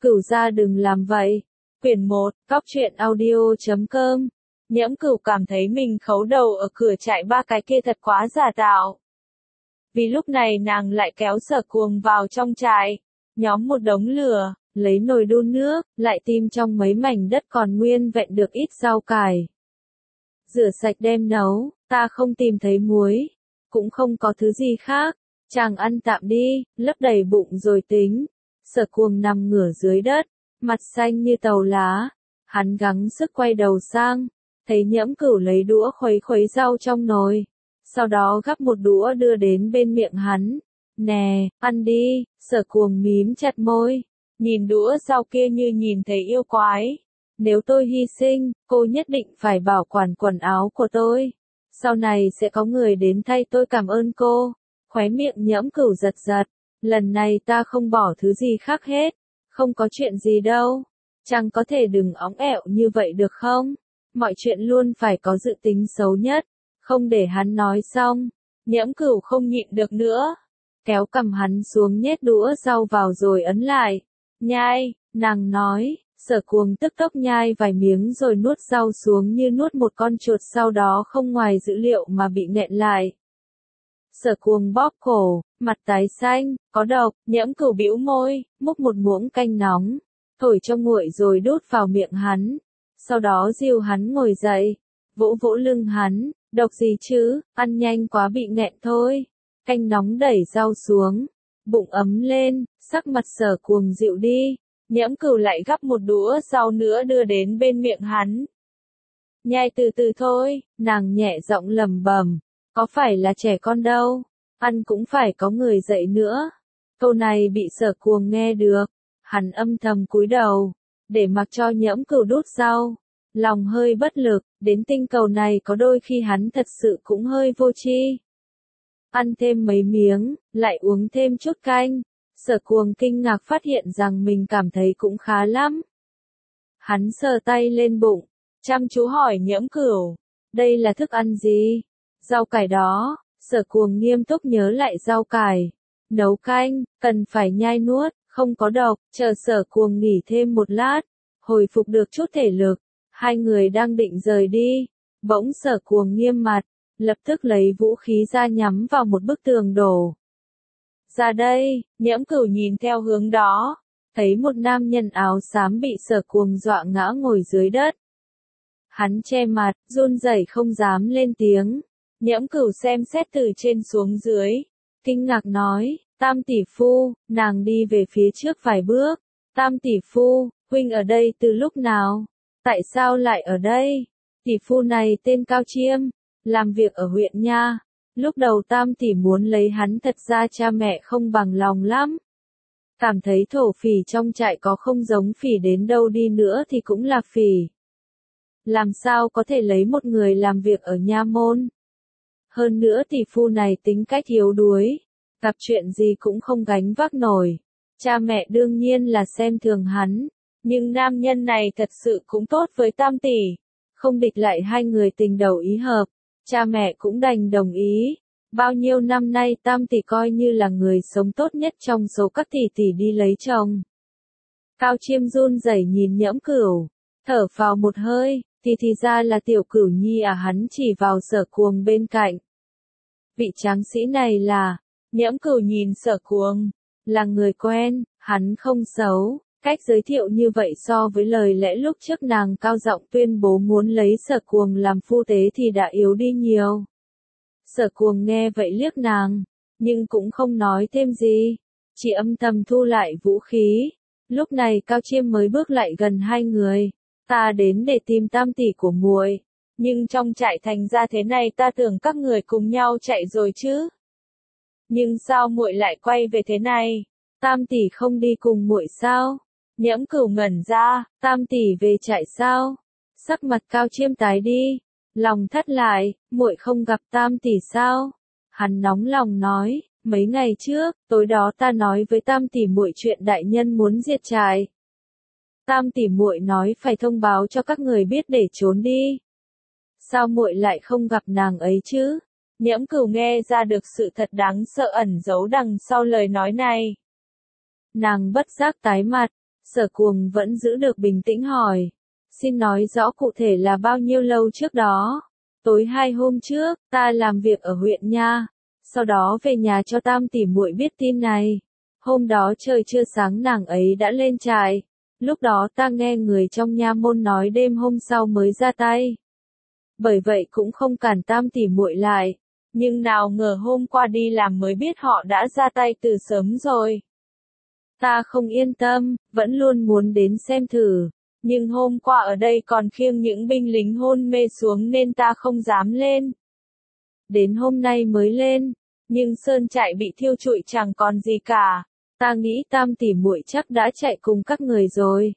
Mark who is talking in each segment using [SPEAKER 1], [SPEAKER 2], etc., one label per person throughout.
[SPEAKER 1] Cửu gia đừng làm vậy. Quyển 1, Cóc truyện audio.com. Nhiễm Cửu cảm thấy mình khấu đầu ở cửa trại ba cái kia thật quá giả tạo. Vì lúc này nàng lại kéo Sở Cuồng vào trong trại, nhóm một đống lửa, lấy nồi đun nước, lại tìm trong mấy mảnh đất còn nguyên vẹn được ít rau cải. Rửa sạch đem nấu, ta không tìm thấy muối, cũng không có thứ gì khác, chàng ăn tạm đi, lấp đầy bụng rồi tính. Sở Cuồng nằm ngửa dưới đất, mặt xanh như tàu lá, hắn gắng sức quay đầu sang, thấy Nhiễm Cửu lấy đũa khuấy khuấy rau trong nồi, sau đó gắp một đũa đưa đến bên miệng hắn. Nè, ăn đi. Sở Cuồng mím chặt môi, nhìn đũa rau kia như nhìn thấy yêu quái. Nếu tôi hy sinh, cô nhất định phải bảo quản quần áo của tôi. Sau này sẽ có người đến thay tôi cảm ơn cô. Khóe miệng Nhiễm Cửu giật giật. Lần này ta không bỏ thứ gì khác hết. Không có chuyện gì đâu. Chàng có thể đừng óng ẹo như vậy được không? Mọi chuyện luôn phải có dự tính xấu nhất. Không để hắn nói xong. Nhiễm Cửu không nhịn được nữa. Kéo cầm hắn xuống nhét đũa rau vào rồi ấn lại. Nhai, nàng nói. Sở Cuồng tức tốc nhai vài miếng rồi nuốt rau xuống như nuốt một con chuột, sau đó không ngoài dữ liệu mà bị nghẹn lại. Sở Cuồng bóp cổ, mặt tái xanh, có độc. Nhiễm Cửu bĩu môi, múc một muỗng canh nóng, thổi cho nguội rồi đút vào miệng hắn. Sau đó dìu hắn ngồi dậy, vỗ vỗ lưng hắn. Độc gì chứ, ăn nhanh quá bị nghẹn thôi. Canh nóng đẩy rau xuống, bụng ấm lên, sắc mặt Sở Cuồng dịu đi. Nhiễm Cửu lại gắp một đũa rau nữa đưa đến bên miệng hắn. Nhai từ từ thôi, nàng nhẹ giọng lẩm bẩm, có phải là trẻ con đâu, ăn cũng phải có người dạy nữa. Câu này bị Sở Cuồng nghe được, hắn âm thầm cúi đầu, để mặc cho Nhiễm Cửu đút rau. Lòng hơi bất lực, đến tinh cầu này có đôi khi hắn thật sự cũng hơi vô tri. Ăn thêm mấy miếng, lại uống thêm chút canh. Sở Cuồng kinh ngạc phát hiện rằng mình cảm thấy cũng khá lắm. Hắn sờ tay lên bụng, chăm chú hỏi Nhiễm Cửu, đây là thức ăn gì? Rau cải đó. Sở Cuồng nghiêm túc nhớ lại rau cải. Nấu canh, cần phải nhai nuốt, không có độc. Chờ Sở Cuồng nghỉ thêm một lát, hồi phục được chút thể lực. Hai người đang định rời đi, bỗng Sở Cuồng nghiêm mặt, lập tức lấy vũ khí ra nhắm vào một bức tường đổ. Ra đây. Nhiễm Cửu nhìn theo hướng đó, thấy một nam nhân áo xám bị Sở Cuồng dọa ngã ngồi dưới đất. Hắn che mặt, run rẩy không dám lên tiếng. Nhiễm Cửu xem xét từ trên xuống dưới, kinh ngạc nói, Tam tỷ phu. Nàng đi về phía trước vài bước. Tam tỷ phu, huynh ở đây từ lúc nào? Tại sao lại ở đây? Tỷ phu này tên Cao Chiêm, làm việc ở huyện nha. Lúc đầu Tam tỷ muốn lấy hắn, thật ra cha mẹ không bằng lòng lắm. Cảm thấy thổ phỉ trong trại có không giống phỉ đến đâu đi nữa thì cũng là phỉ. Làm sao có thể lấy một người làm việc ở nha môn? Hơn nữa tỷ phu này tính cách yếu đuối, gặp chuyện gì cũng không gánh vác nổi. Cha mẹ đương nhiên là xem thường hắn. Nhưng nam nhân này thật sự cũng tốt với Tam tỷ. Không địch lại hai người tình đầu ý hợp. Cha mẹ cũng đành đồng ý. Bao nhiêu năm nay Tam tỷ coi như là người sống tốt nhất trong số các tỷ tỷ đi lấy chồng. Cao Chiêm run rẩy nhìn Nhiễm Cửu, thở phào một hơi, thì ra là Tiểu Cửu Nhi à. Hắn chỉ vào Sở Cuồng bên cạnh. Vị tráng sĩ này là. Nhiễm Cửu nhìn Sở Cuồng, là người quen, hắn không xấu. Cách giới thiệu như vậy so với lời lẽ lúc trước nàng cao giọng tuyên bố muốn lấy Sở Cuồng làm phu tế thì đã yếu đi nhiều. Sở Cuồng nghe vậy liếc nàng, nhưng cũng không nói thêm gì, chỉ âm thầm thu lại vũ khí. Lúc này Cao Chiêm mới bước lại gần hai người. Ta đến để tìm Tam tỷ của muội, nhưng trong trại thành ra thế này ta tưởng các người cùng nhau chạy rồi chứ. Nhưng sao muội lại quay về thế này? Tam tỷ không đi cùng muội sao? Nhiễm Cửu ngẩn ra, Tam tỷ về trại sao? Sắc mặt Cao Chiêm tái đi, lòng thắt lại, muội không gặp Tam tỷ sao? Hắn nóng lòng nói, mấy ngày trước, tối đó ta nói với Tam tỷ muội chuyện đại nhân muốn diệt trại. Tam tỷ muội nói phải thông báo cho các người biết để trốn đi. Sao muội lại không gặp nàng ấy chứ? Nhiễm Cửu nghe ra được sự thật đáng sợ ẩn giấu đằng sau lời nói này. Nàng bất giác tái mặt. Sở Cuồng vẫn giữ được bình tĩnh hỏi. Xin nói rõ cụ thể là bao nhiêu lâu trước đó? Tối 2 hôm trước, ta làm việc ở huyện nha. Sau đó về nhà cho Tam tỷ muội biết tin này. Hôm đó trời chưa sáng nàng ấy đã lên trại. Lúc đó ta nghe người trong nha môn nói đêm hôm sau mới ra tay. Bởi vậy cũng không cản Tam tỷ muội lại. Nhưng nào ngờ hôm qua đi làm mới biết họ đã ra tay từ sớm rồi. Ta không yên tâm, vẫn luôn muốn đến xem thử. Nhưng hôm qua ở đây còn khiêng những binh lính hôn mê xuống nên ta không dám lên. Đến hôm nay mới lên, nhưng sơn trại bị thiêu trụi chẳng còn gì cả. Ta nghĩ Tam tỷ muội chắc đã chạy cùng các người rồi.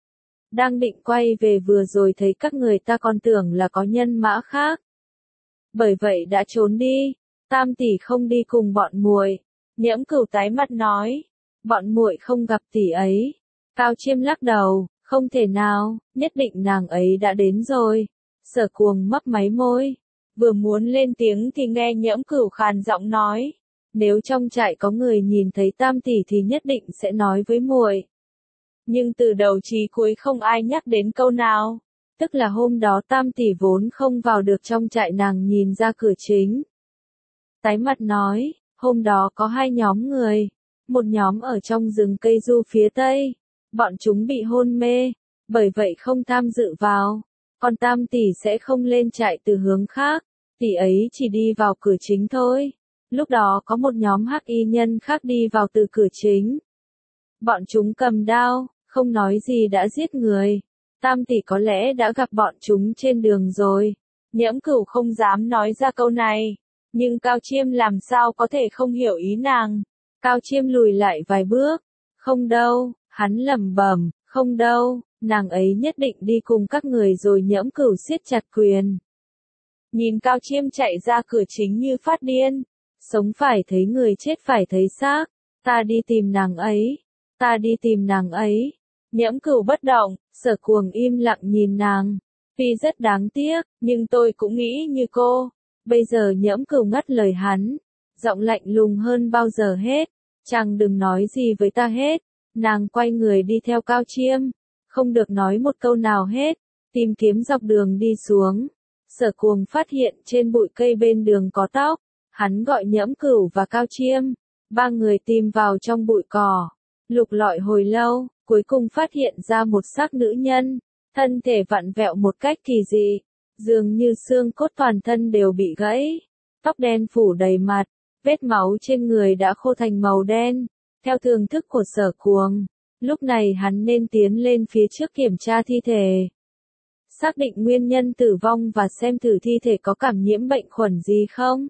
[SPEAKER 1] Đang định quay về vừa rồi thấy các người ta còn tưởng là có nhân mã khác. Bởi vậy đã trốn đi. Tam tỷ không đi cùng bọn muội. Nhiễm Cửu tái mặt nói. Bọn muội không gặp tỷ ấy. Cao Chiêm lắc đầu, không thể nào, nhất định nàng ấy đã đến rồi. Sở Cuồng mấp máy môi. Vừa muốn lên tiếng thì nghe Nhiễm Cửu khàn giọng nói. Nếu trong trại có người nhìn thấy Tam tỷ thì nhất định sẽ nói với muội. Nhưng từ đầu chí cuối không ai nhắc đến câu nào. Tức là hôm đó Tam tỷ vốn không vào được trong trại, nàng nhìn ra cửa chính. Tái mặt nói, hôm đó có 2 nhóm người. Một nhóm ở trong rừng cây du phía tây. Bọn chúng bị hôn mê, bởi vậy không tham dự vào. Còn Tam tỷ sẽ không lên trại từ hướng khác. Tỷ ấy chỉ đi vào cửa chính thôi. Lúc đó có một nhóm hắc y nhân khác đi vào từ cửa chính. Bọn chúng cầm đao, không nói gì đã giết người. Tam tỷ có lẽ đã gặp bọn chúng trên đường rồi. Nhiễm Cửu không dám nói ra câu này. Nhưng Cao Chiêm làm sao có thể không hiểu ý nàng. Cao Chiêm lùi lại vài bước. Không đâu, hắn lẩm bẩm, không đâu, nàng ấy nhất định đi cùng các người rồi. Nhiễm Cửu siết chặt quyền. Nhìn Cao Chiêm chạy ra cửa chính như phát điên. Sống phải thấy người, chết phải thấy xác. Ta đi tìm nàng ấy. Ta đi tìm nàng ấy. Nhiễm Cửu bất động, Sở Cuồng im lặng nhìn nàng. Tuy rất đáng tiếc, nhưng tôi cũng nghĩ như cô. Bây giờ Nhiễm Cửu ngắt lời hắn. Giọng lạnh lùng hơn bao giờ hết. Chàng đừng nói gì với ta hết. Nàng quay người đi theo Cao Chiêm. Không được nói một câu nào hết. Tìm kiếm dọc đường đi xuống. Sở Cuồng phát hiện trên bụi cây bên đường có tóc. Hắn gọi Nhiễm Cửu và Cao Chiêm. 3 người tìm vào trong bụi cỏ. Lục lọi hồi lâu, cuối cùng phát hiện ra một xác nữ nhân. Thân thể vặn vẹo một cách kỳ dị. Dường như xương cốt toàn thân đều bị gãy. Tóc đen phủ đầy mặt. Vết máu trên người đã khô thành màu đen. Theo thưởng thức của Sở Cuồng, lúc này hắn nên tiến lên phía trước kiểm tra thi thể. Xác định nguyên nhân tử vong và xem thử thi thể có cảm nhiễm bệnh khuẩn gì không.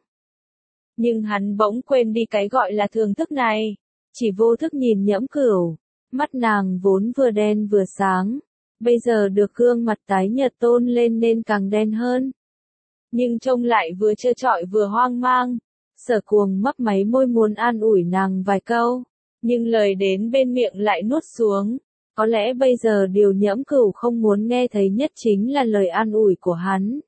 [SPEAKER 1] Nhưng hắn bỗng quên đi cái gọi là thưởng thức này. Chỉ vô thức nhìn Nhiễm Cửu. Mắt nàng vốn vừa đen vừa sáng. Bây giờ được gương mặt tái nhợt tôn lên nên càng đen hơn. Nhưng trông lại vừa trơ trọi vừa hoang mang. Sở Cuồng mấp máy môi muốn an ủi nàng vài câu. Nhưng lời đến bên miệng lại nuốt xuống. Có lẽ bây giờ điều Nhiễm Cửu không muốn nghe thấy nhất chính là lời an ủi của hắn.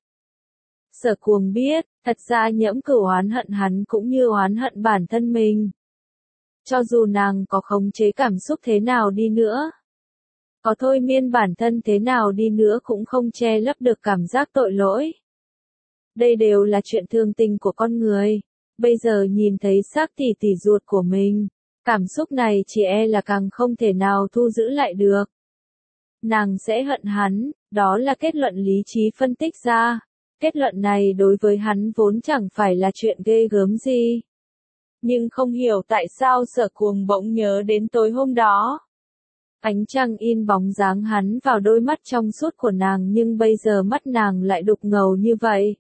[SPEAKER 1] Sở Cuồng biết, thật ra Nhiễm Cửu oán hận hắn cũng như oán hận bản thân mình. Cho dù nàng có khống chế cảm xúc thế nào đi nữa, có thôi miên bản thân thế nào đi nữa cũng không che lấp được cảm giác tội lỗi. Đây đều là chuyện thường tình của con người. Bây giờ nhìn thấy xác tỷ tỷ ruột của mình, cảm xúc này chỉ e là càng không thể nào thu giữ lại được. Nàng sẽ hận hắn, đó là kết luận lý trí phân tích ra. Kết luận này đối với hắn vốn chẳng phải là chuyện ghê gớm gì. Nhưng không hiểu tại sao Sở Cuồng bỗng nhớ đến tối hôm đó. Ánh trăng in bóng dáng hắn vào đôi mắt trong suốt của nàng, nhưng bây giờ mắt nàng lại đục ngầu như vậy.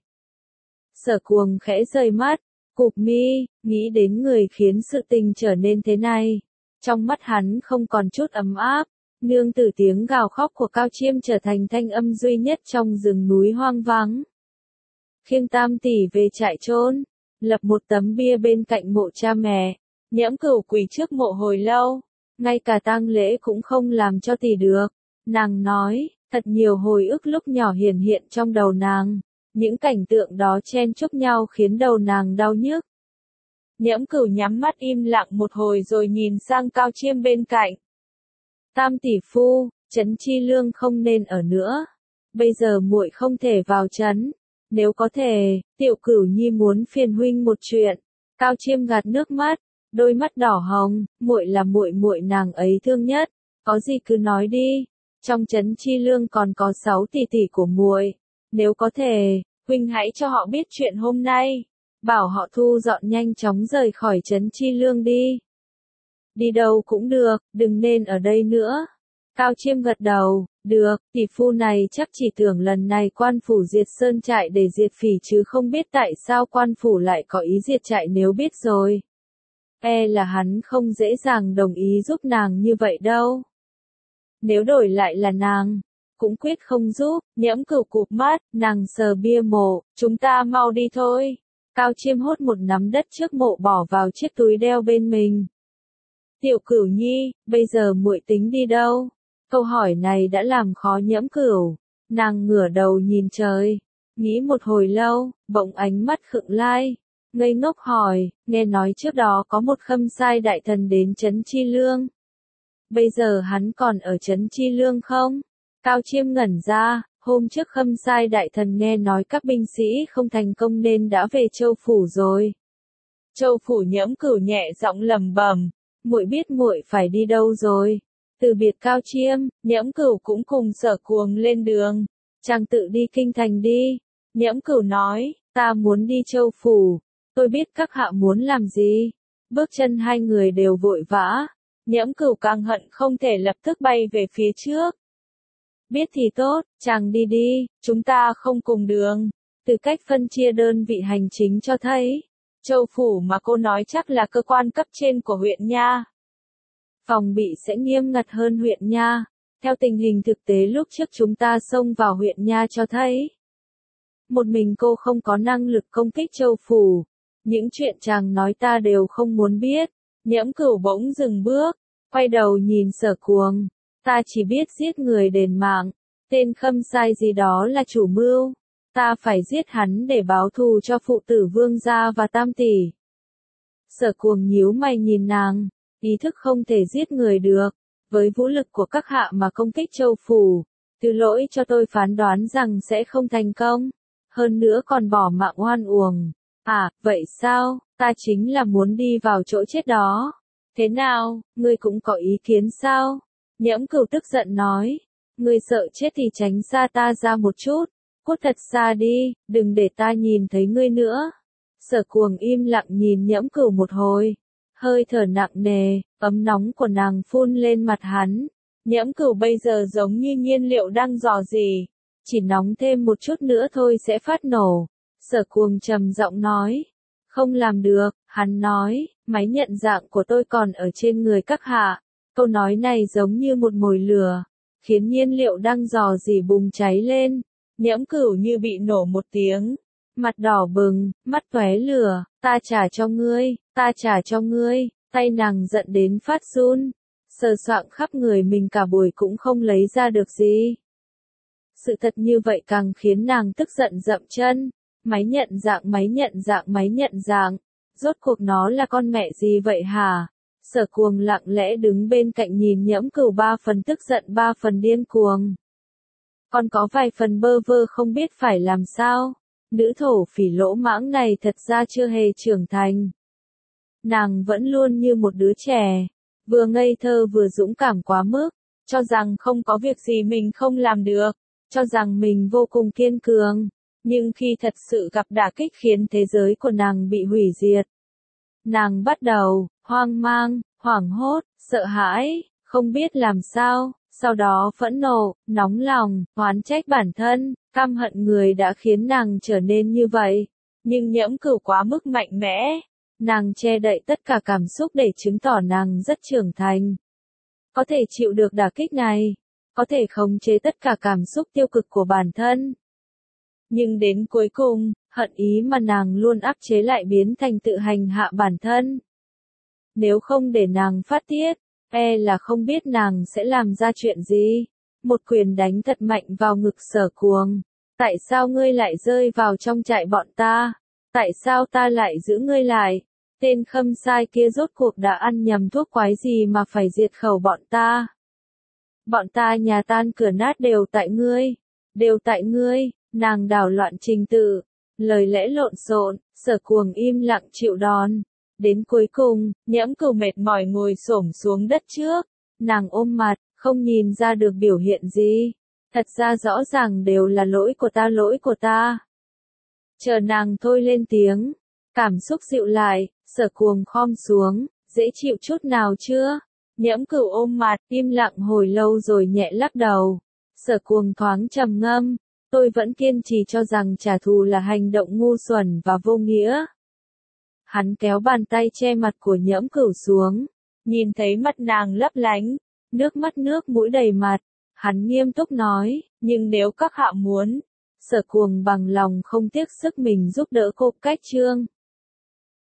[SPEAKER 1] Sở Cuồng khẽ rời mắt, cụp mi, nghĩ đến người khiến sự tình trở nên thế này. Trong mắt hắn không còn chút ấm áp. Nương tử tiếng gào khóc của Cao Chiêm trở thành thanh âm duy nhất trong rừng núi hoang vắng. Khiêng Tam tỷ về trại chôn, lập một tấm bia bên cạnh mộ cha mẹ. Nhiễm Cửu quỳ trước mộ hồi lâu, ngay cả tang lễ cũng không làm cho tỷ được. Nàng nói, thật nhiều hồi ức lúc nhỏ hiển hiện trong đầu nàng. Những cảnh tượng đó chen chúc nhau khiến đầu nàng đau nhức. Nhiễm Cửu nhắm mắt im lặng một hồi rồi nhìn sang Cao Chiêm bên cạnh. Tam tỷ phu, Trấn Chi Lương không nên ở nữa. Bây giờ muội không thể vào trấn. Nếu có thể, Tiểu Cửu Nhi muốn phiền huynh một chuyện. Cao Chiêm gạt nước mắt, đôi mắt đỏ hồng, muội là muội muội nàng ấy thương nhất, có gì cứ nói đi. Trong Trấn Chi Lương còn có 6 tỷ tỷ của muội, nếu có thể, huynh hãy cho họ biết chuyện hôm nay, bảo họ thu dọn nhanh chóng rời khỏi Trấn Chi Lương đi. Đi đâu cũng được, đừng nên ở đây nữa. Cao Chiêm gật đầu, được, tỷ phu này chắc chỉ tưởng lần này quan phủ diệt sơn trại để diệt phỉ chứ không biết tại sao quan phủ lại có ý diệt trại nếu biết rồi. Là hắn không dễ dàng đồng ý giúp nàng như vậy đâu. Nếu đổi lại là nàng, cũng quyết không giúp. Nhiễm Cửu cụp mắt, nàng sờ bia mộ, chúng ta mau đi thôi. Cao Chiêm hốt một nắm đất trước mộ bỏ vào chiếc túi đeo bên mình. Tiểu Cửu Nhi, bây giờ muội tính đi đâu? Câu hỏi này đã làm khó Nhiễm Cửu. Nàng ngửa đầu nhìn trời, nghĩ một hồi lâu, bỗng ánh mắt khựng lai, ngây ngốc hỏi, nghe nói trước đó có một khâm sai đại thần đến Trấn Chi Lương. Bây giờ hắn còn ở Trấn Chi Lương không? Cao Chiêm ngẩn ra, hôm trước khâm sai đại thần nghe nói các binh sĩ không thành công nên đã về Châu Phủ rồi. Châu Phủ Nhiễm Cửu nhẹ giọng lẩm bẩm, muội biết muội phải đi đâu rồi. Từ biệt Cao Chiêm, Nhiễm Cửu cũng cùng Sở Cuồng lên đường. Chàng tự đi kinh thành đi. Nhiễm Cửu nói, ta muốn đi Châu Phủ. Tôi biết các hạ muốn làm gì. Bước chân hai người đều vội vã. Nhiễm Cửu càng hận không thể lập tức bay về phía trước. Biết thì tốt, chàng đi đi, chúng ta không cùng đường. Từ cách phân chia đơn vị hành chính cho thấy, Châu Phủ mà cô nói chắc là cơ quan cấp trên của huyện nha. Phòng bị sẽ nghiêm ngặt hơn huyện nha. Theo tình hình thực tế lúc trước chúng ta xông vào huyện nha cho thấy, một mình cô không có năng lực công kích Châu Phủ. Những chuyện chàng nói ta đều không muốn biết. Nhiễm Cửu bỗng dừng bước, quay đầu nhìn Sở Cuồng. Ta chỉ biết giết người đền mạng, tên khâm sai gì đó là chủ mưu. Ta phải giết hắn để báo thù cho phụ tử Vương gia và Tam tỷ. Sở Cuồng nhíu mày nhìn nàng, ý thức không thể giết người được. Với vũ lực của các hạ mà công kích Châu Phủ, thứ lỗi cho tôi phán đoán rằng sẽ không thành công. Hơn nữa còn bỏ mạng oan uổng. À, vậy sao, ta chính là muốn đi vào chỗ chết đó. Thế nào, ngươi cũng có ý kiến sao? Nhiễm Cửu tức giận nói, ngươi sợ chết thì tránh xa ta ra một chút, cút thật xa đi, đừng để ta nhìn thấy ngươi nữa. Sở Cuồng im lặng nhìn Nhiễm Cửu một hồi, hơi thở nặng nề, ấm nóng của nàng phun lên mặt hắn. Nhiễm Cửu bây giờ giống như nhiên liệu đang rò rỉ, chỉ nóng thêm một chút nữa thôi sẽ phát nổ. Sở Cuồng trầm giọng nói, không làm được, hắn nói, máy nhận dạng của tôi còn ở trên người các hạ. Câu nói này giống như một mồi lửa, khiến nhiên liệu đang rò rỉ bùng cháy lên. Nhiễm Cửu như bị nổ một tiếng, mặt đỏ bừng, mắt tóe lửa, ta trả cho ngươi, ta trả cho ngươi. Tay nàng giận đến phát run, sờ soạng khắp người mình cả buổi cũng không lấy ra được gì. Sự thật như vậy càng khiến nàng tức giận dậm chân. Máy nhận dạng, máy nhận dạng, máy nhận dạng. Rốt cuộc nó là con mẹ gì vậy hả? Sở Cuồng lặng lẽ đứng bên cạnh nhìn Nhiễm Cửu 3 phần tức giận 3 phần điên cuồng. Còn có vài phần bơ vơ không biết phải làm sao. Nữ thổ phỉ lỗ mãng này thật ra chưa hề trưởng thành. Nàng vẫn luôn như một đứa trẻ, vừa ngây thơ vừa dũng cảm quá mức, cho rằng không có việc gì mình không làm được, cho rằng mình vô cùng kiên cường. Nhưng khi thật sự gặp đả kích khiến thế giới của nàng bị hủy diệt, nàng bắt đầu hoang mang, hoảng hốt, sợ hãi, không biết làm sao, sau đó phẫn nộ, nóng lòng, oán trách bản thân, căm hận người đã khiến nàng trở nên như vậy. Nhưng Nhiễm Cửu quá mức mạnh mẽ, nàng che đậy tất cả cảm xúc để chứng tỏ nàng rất trưởng thành. Có thể chịu được đả kích này, có thể khống chế tất cả cảm xúc tiêu cực của bản thân. Nhưng đến cuối cùng, hận ý mà nàng luôn áp chế lại biến thành tự hành hạ bản thân. Nếu không để nàng phát tiết, là không biết nàng sẽ làm ra chuyện gì. Một quyền đánh thật mạnh vào ngực Sở Cuồng. Tại sao ngươi lại rơi vào trong trại bọn ta? Tại sao ta lại giữ ngươi lại? Tên khâm sai kia rốt cuộc đã ăn nhầm thuốc quái gì mà phải diệt khẩu bọn ta? Bọn ta nhà tan cửa nát đều tại ngươi. Đều tại ngươi, nàng đảo loạn trình tự. Lời lẽ lộn xộn, Sở Cuồng im lặng chịu đòn. Đến cuối cùng, Nhẫm Cửu mệt mỏi ngồi xổm xuống đất trước. Nàng ôm mặt, không nhìn ra được biểu hiện gì. Thật ra rõ ràng đều là lỗi của ta. Chờ nàng thôi lên tiếng. Cảm xúc dịu lại, Sở Cuồng khom xuống, dễ chịu chút nào chưa? Nhẫm Cửu ôm mặt, im lặng hồi lâu rồi nhẹ lắc đầu. Sở Cuồng thoáng trầm ngâm, tôi vẫn kiên trì cho rằng trả thù là hành động ngu xuẩn và vô nghĩa. Hắn kéo bàn tay che mặt của Nhẫm Cửu xuống, nhìn thấy mắt nàng lấp lánh, nước mắt nước mũi đầy mặt. Hắn nghiêm túc nói, nhưng nếu các hạ muốn, Sở Cuồng bằng lòng không tiếc sức mình giúp đỡ cô Cách Trương.